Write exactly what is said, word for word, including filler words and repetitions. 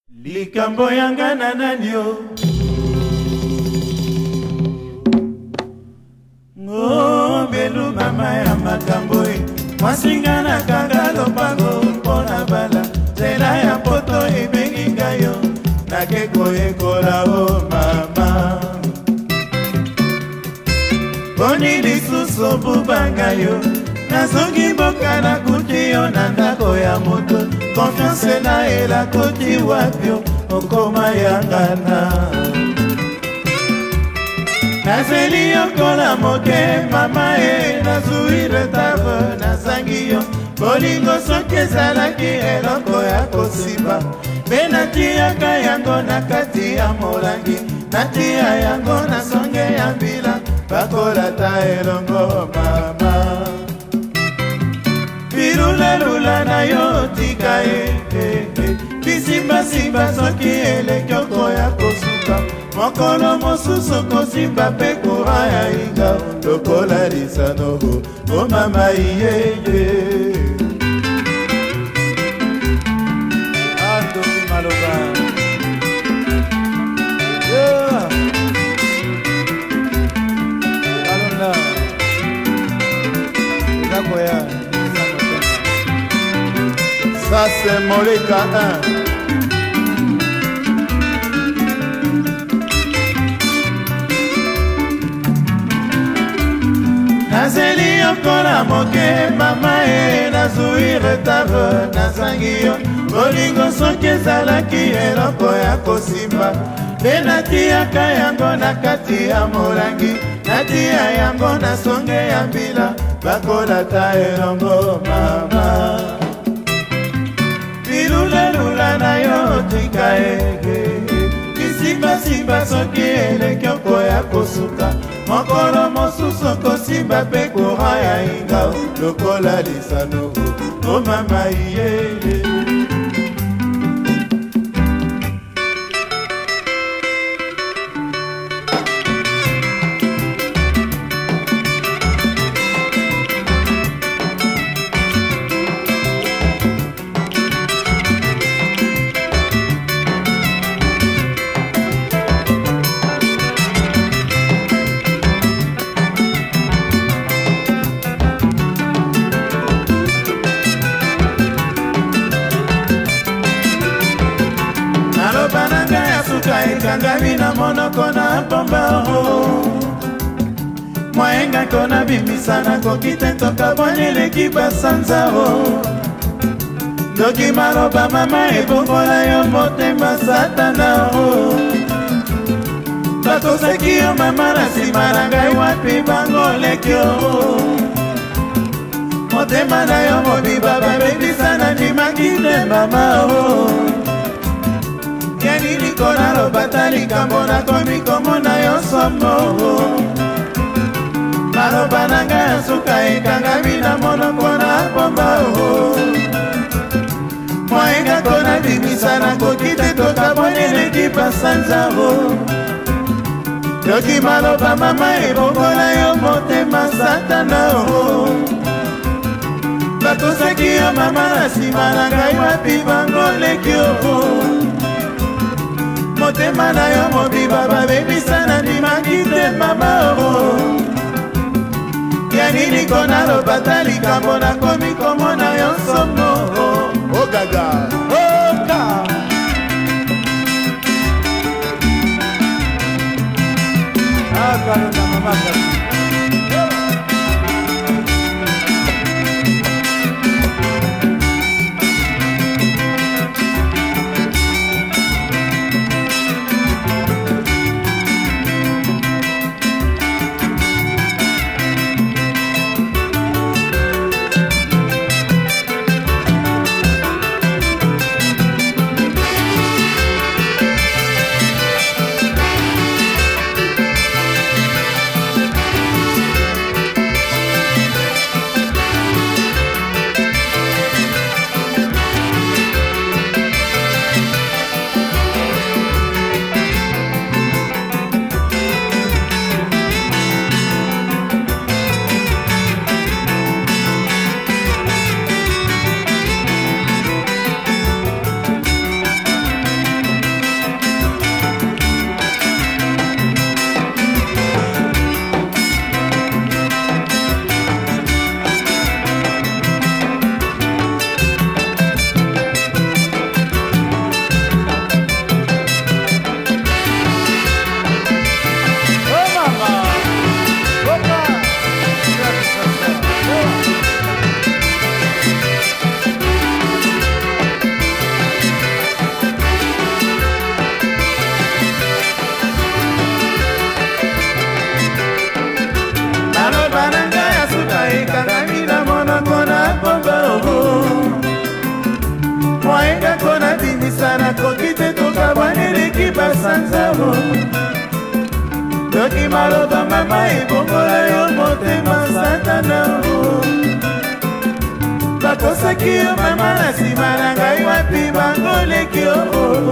Likambo yanga na nani yo Ngobelu mama ya makambo e Mwasinga na kanga lopango mpona bala Zela ya poto ibengi ngayo Nakeko ekola o mama Boni lisuso bubanga yo Nazongi mboka na kuti yo na ndako ya moto Confiance na ela koti wapyo okoma yangana Nazeli yokola moke mama e Nazui retave nazangi yo Bolingo soke zalaki eloko ya kosimba Be natiyaka yango na kati ya molangi Natia yango na songe ya mbila Bakola ta elongo mama Birula lula na yo tika e Bisimba simba soki elekyoko ya kosuka Mokolo mosusu kosimba pe kura ya inga Lokola lisanoho o mama iye Ando maloba Yeah Alonla Zakoya Ça c'est Moleka un. Nazeli yokola moke mama e Nazui retave nazangi yo Bolingo soki ezalaki eloko ya kosimba Be natiyaka yango na kati ya molangi Natia yango na songe ya mbila Bakola ta elongo mama Lula lula na yo tika ege Kisimba simba soki elekyoko ya kosuka Mokolo mosusu kosimba pe kura ya inga Lokola lisano o mama iye Bananga ya suka ekangami na monoko na pomba o Mwaenga kona bimisana kokite toka bonyele kibasanza o Doki maloba mama ebokola yo motema satana o Bato seki yo mama na simana ngai wapi bango lekyo Motema na yo mobiba babebisana ndimakite mama o Yani nikona lo batali kambona komi komona yo somo Maloba nanga ya suka ekanga mina mono kona pomba o Mwaenga kona bimisana kokite toka bonyele kipa sanza o Yoki maloba mama ebokola yo motema satana o Bato seki yo mama na sima na ngai wapi bango lekyo o Motema na yo mobiba babebisana ndimakite mama o Yani nikona lo batali kambo na komi komona yo somo O gaga O ga Ah, karo na mama kasi basanza o toki maloba mama ebongola yo motema satana o bakosaki yo mama na nsima na ngai wapi bangoleki o